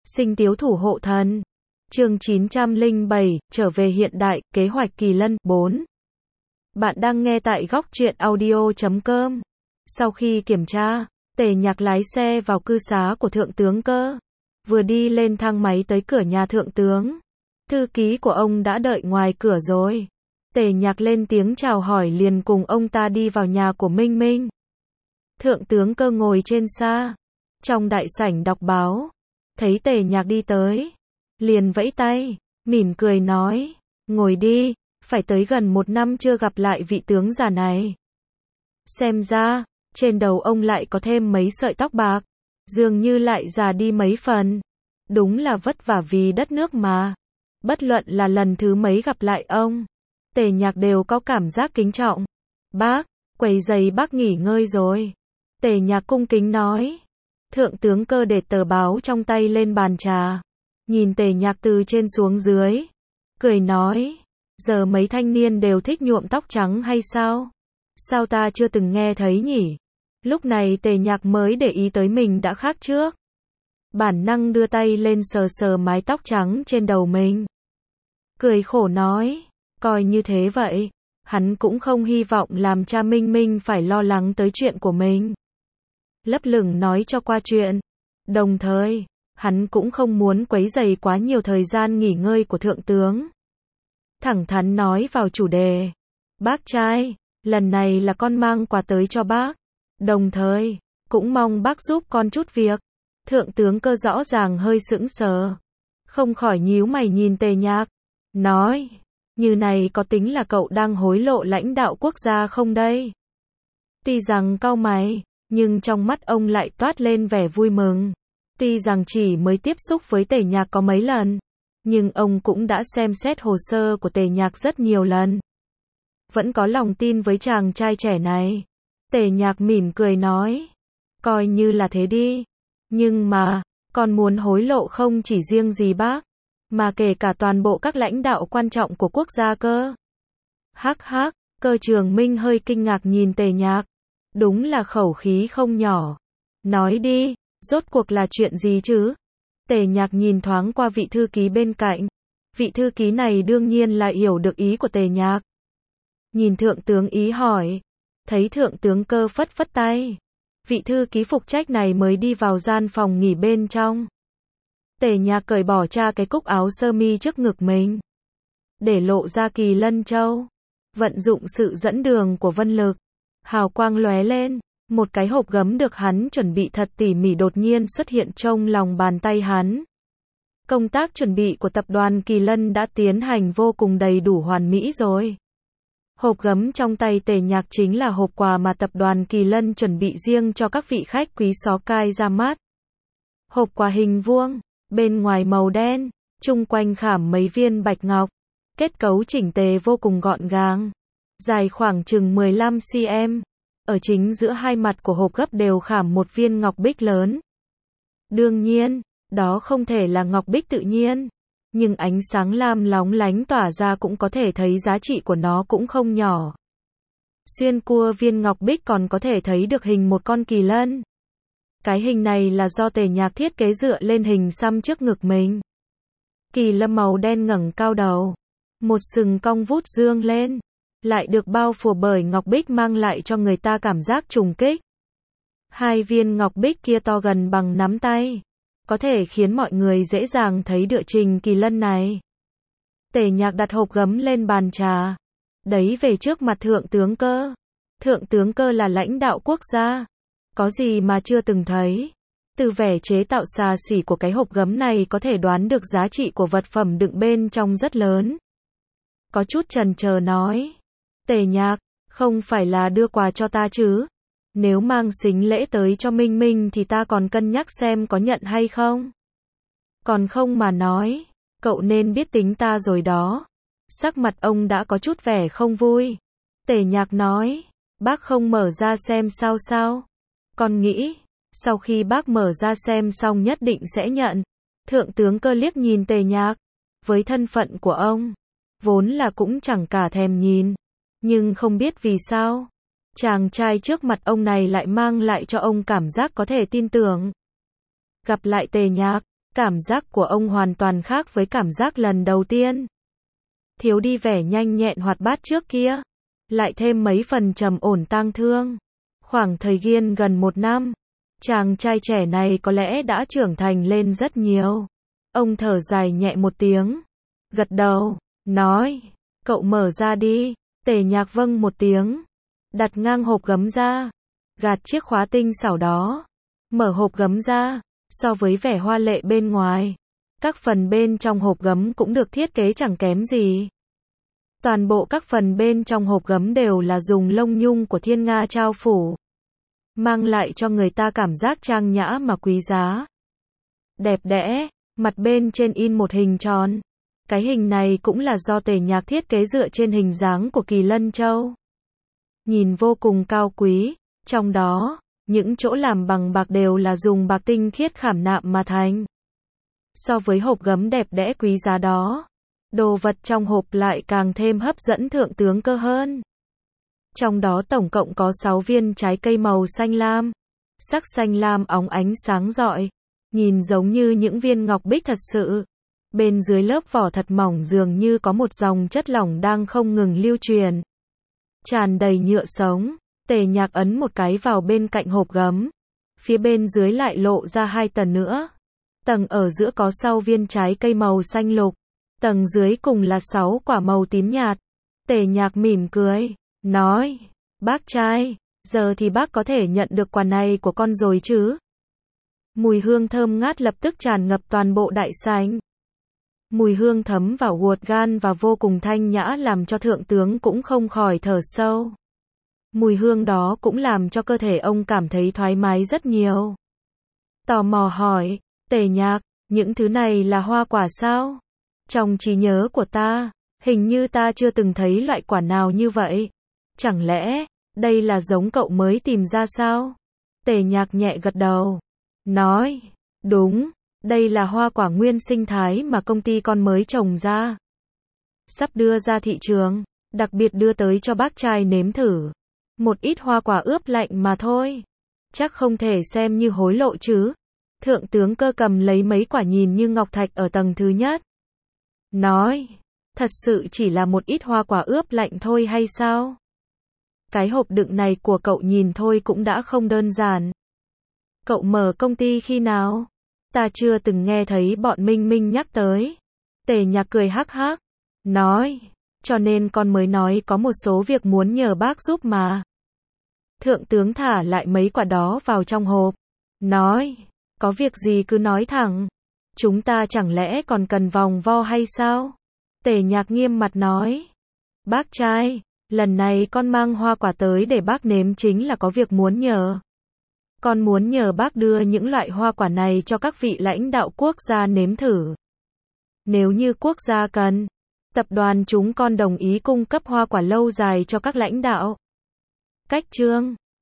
Sinh tiếu thủ hộ thần. Chương 907, trở về hiện đại, kế hoạch Kỳ Lân, 4. Bạn đang nghe tại góc truyện audio.com. Sau khi kiểm tra, Tề Nhạc lái xe vào cư xá của Thượng tướng Cơ. Vừa đi lên thang máy tới cửa nhà Thượng tướng, thư ký của ông đã đợi ngoài cửa rồi. Tề Nhạc lên tiếng chào hỏi liền cùng ông ta đi vào nhà của Minh Minh. Thượng tướng Cơ ngồi trên xa, trong đại sảnh đọc báo, thấy Tề Nhạc đi tới, liền vẫy tay, mỉm cười nói, ngồi đi, phải tới gần 1 năm chưa gặp lại vị tướng già này. Xem ra, trên đầu ông lại có thêm mấy sợi tóc bạc, dường như lại già đi mấy phần. Đúng là vất vả vì đất nước mà. Bất luận là lần thứ mấy gặp lại ông, Tề Nhạc đều có cảm giác kính trọng. Bác, quấy rầy bác nghỉ ngơi rồi. Tề Nhạc cung kính nói. Thượng tướng Cơ để tờ báo trong tay lên bàn trà, nhìn Tề Nhạc từ trên xuống dưới, cười nói, giờ mấy thanh niên đều thích nhuộm tóc trắng hay sao? Sao ta chưa từng nghe thấy nhỉ? Lúc này Tề Nhạc mới để ý tới mình đã khác trước. Bản năng đưa tay lên sờ sờ mái tóc trắng trên đầu mình. Cười khổ nói, coi như thế vậy, hắn cũng không hy vọng làm cha Minh Minh phải lo lắng tới chuyện của mình. Lấp lửng nói cho qua chuyện. Đồng thời, hắn cũng không muốn quấy rầy quá nhiều thời gian nghỉ ngơi của thượng tướng. Thẳng thắn nói vào chủ đề. Bác trai, lần này là con mang quà tới cho bác. Đồng thời, cũng mong bác giúp con chút việc. Thượng tướng Cơ rõ ràng hơi sững sờ, không khỏi nhíu mày nhìn Tề Nhạc, nói, như này có tính là cậu đang hối lộ lãnh đạo quốc gia không đây? Tuy rằng cau mày, nhưng trong mắt ông lại toát lên vẻ vui mừng. Tuy rằng chỉ mới tiếp xúc với Tề Nhạc có mấy lần, nhưng ông cũng đã xem xét hồ sơ của Tề Nhạc rất nhiều lần. Vẫn có lòng tin với chàng trai trẻ này. Tề Nhạc mỉm cười nói, coi như là thế đi. Nhưng mà, con muốn hối lộ không chỉ riêng gì bác, mà kể cả toàn bộ các lãnh đạo quan trọng của quốc gia cơ. Hắc hắc, Cơ Trường Minh hơi kinh ngạc nhìn Tề Nhạc. Đúng là khẩu khí không nhỏ. Nói đi, rốt cuộc là chuyện gì chứ? Tề Nhạc nhìn thoáng qua vị thư ký bên cạnh. Vị thư ký này đương nhiên là hiểu được ý của Tề Nhạc. Nhìn thượng tướng ý hỏi. Thấy thượng tướng Cơ phất phất tay. Vị thư ký phụ trách này mới đi vào gian phòng nghỉ bên trong. Tề Nhạc cởi bỏ cái cúc áo sơ mi trước ngực mình, để lộ ra Kỳ Lân Châu. Vận dụng sự dẫn đường của Vân Lực, hào quang lóe lên, một cái hộp gấm được hắn chuẩn bị thật tỉ mỉ đột nhiên xuất hiện trong lòng bàn tay hắn. Công tác chuẩn bị của tập đoàn Kỳ Lân đã tiến hành vô cùng đầy đủ hoàn mỹ rồi. Hộp gấm trong tay Tề Nhạc chính là hộp quà mà tập đoàn Kỳ Lân chuẩn bị riêng cho các vị khách quý xó cai ra mắt. Hộp quà hình vuông, bên ngoài màu đen, chung quanh khảm mấy viên bạch ngọc, kết cấu chỉnh tề vô cùng gọn gàng, dài khoảng chừng 15 cm. Ở chính giữa hai mặt của hộp gấp đều khảm một viên ngọc bích lớn. Đương nhiên, đó không thể là ngọc bích tự nhiên, nhưng ánh sáng lam lóng lánh tỏa ra cũng có thể thấy giá trị của nó cũng không nhỏ. Xuyên qua viên ngọc bích còn có thể thấy được hình một con kỳ lân. Cái hình này là do Tề Nhạc thiết kế dựa lên hình xăm trước ngực mình. Kỳ lân màu đen ngẩng cao đầu, một sừng cong vút dương lên, lại được bao phủ bởi ngọc bích mang lại cho người ta cảm giác trùng kích. Hai viên ngọc bích kia to gần bằng nắm tay, có thể khiến mọi người dễ dàng thấy địa trình kỳ lân này. Tề Nhạc đặt hộp gấm lên bàn trà, đẩy về trước mặt thượng tướng Cơ. Thượng tướng Cơ là lãnh đạo quốc gia, có gì mà chưa từng thấy. Từ vẻ chế tạo xa xỉ của cái hộp gấm này có thể đoán được giá trị của vật phẩm đựng bên trong rất lớn. Có chút chần chờ nói, Tề Nhạc, không phải là đưa quà cho ta chứ? Nếu mang sính lễ tới cho Minh Minh thì ta còn cân nhắc xem có nhận hay không. Còn không mà nói, cậu nên biết tính ta rồi đó. Sắc mặt ông đã có chút vẻ không vui. Tề Nhạc nói, bác không mở ra xem sao? Con nghĩ, sau khi bác mở ra xem xong nhất định sẽ nhận. Thượng tướng Cơ liếc nhìn Tề Nhạc. Với thân phận của ông, vốn là cũng chẳng cả thèm nhìn. Nhưng không biết vì sao, chàng trai trước mặt ông này lại mang lại cho ông cảm giác có thể tin tưởng. Gặp lại Tề Nhạc, Cảm giác của ông hoàn toàn khác với cảm giác lần đầu tiên. Thiếu đi vẻ nhanh nhẹn hoạt bát trước kia, lại thêm mấy phần trầm ổn tang thương. Khoảng thời gian gần 1 năm, chàng trai trẻ này có lẽ đã trưởng thành lên rất nhiều. Ông thở dài nhẹ một tiếng, gật đầu, nói, cậu mở ra đi. Tề Nhạc vâng một tiếng, đặt ngang hộp gấm ra, gạt chiếc khóa tinh xảo đó, mở hộp gấm ra. So với vẻ hoa lệ bên ngoài, các phần bên trong hộp gấm cũng được thiết kế chẳng kém gì. Toàn bộ các phần bên trong hộp gấm đều là dùng lông nhung của thiên nga trao phủ, mang lại cho người ta cảm giác trang nhã mà quý giá. Đẹp đẽ, mặt bên trên in một hình tròn. Cái hình này cũng là do Tề Nhạc thiết kế dựa trên hình dáng của Kỳ Lân Châu. Nhìn vô cùng cao quý, trong đó, những chỗ làm bằng bạc đều là dùng bạc tinh khiết khảm nạm mà thành. So với hộp gấm đẹp đẽ quý giá đó, đồ vật trong hộp lại càng thêm hấp dẫn thượng tướng cơ hơn. Trong đó tổng cộng có 6 viên trái cây màu xanh lam. Sắc xanh lam óng ánh sáng rọi, nhìn giống như những viên ngọc bích thật sự. Bên dưới lớp vỏ thật mỏng dường như có một dòng chất lỏng đang không ngừng lưu truyền, tràn đầy nhựa sống. Tề Nhạc ấn một cái vào bên cạnh hộp gấm. Phía bên dưới lại lộ ra 2 tầng nữa. Tầng ở giữa có 6 viên trái cây màu xanh lục. Tầng dưới cùng là 6 quả màu tím nhạt. Tề Nhạc mỉm cười, nói, bác trai, giờ thì bác có thể nhận được quà này của con rồi chứ. Mùi hương thơm ngát lập tức tràn ngập toàn bộ đại sảnh. Mùi hương thấm vào ruột gan và vô cùng thanh nhã làm cho thượng tướng cũng không khỏi thở sâu. Mùi hương đó cũng làm cho cơ thể ông cảm thấy thoải mái rất nhiều. Tò mò hỏi, Tề Nhạc, những thứ này là hoa quả sao? Trong trí nhớ của ta, hình như ta chưa từng thấy loại quả nào như vậy. Chẳng lẽ, đây là giống cậu mới tìm ra sao? Tề Nhạc nhẹ gật đầu, nói, đúng, đây là hoa quả nguyên sinh thái mà công ty con mới trồng ra. Sắp đưa ra thị trường, đặc biệt đưa tới cho bác trai nếm thử. Một ít hoa quả ướp lạnh mà thôi. Chắc không thể xem như hối lộ chứ. Thượng tướng Cơ cầm lấy mấy quả nhìn như ngọc thạch ở tầng thứ nhất. Nói, thật sự chỉ là một ít hoa quả ướp lạnh thôi hay sao? Cái hộp đựng này của cậu nhìn thôi cũng đã không đơn giản. Cậu mở công ty khi nào? Ta chưa từng nghe thấy bọn Minh Minh nhắc tới. Tề Nhạc cười hắc hắc, nói, cho nên con mới nói có một số việc muốn nhờ bác giúp mà. Thượng tướng thả lại mấy quả đó vào trong hộp, nói, có việc gì cứ nói thẳng. Chúng ta chẳng lẽ còn cần vòng vo hay sao? Tề Nhạc nghiêm mặt nói, bác trai, lần này con mang hoa quả tới để bác nếm chính là có việc muốn nhờ. Con muốn nhờ bác đưa những loại hoa quả này cho các vị lãnh đạo quốc gia nếm thử. Nếu như quốc gia cần, tập đoàn chúng con đồng ý cung cấp hoa quả lâu dài cho các lãnh đạo. Cách chương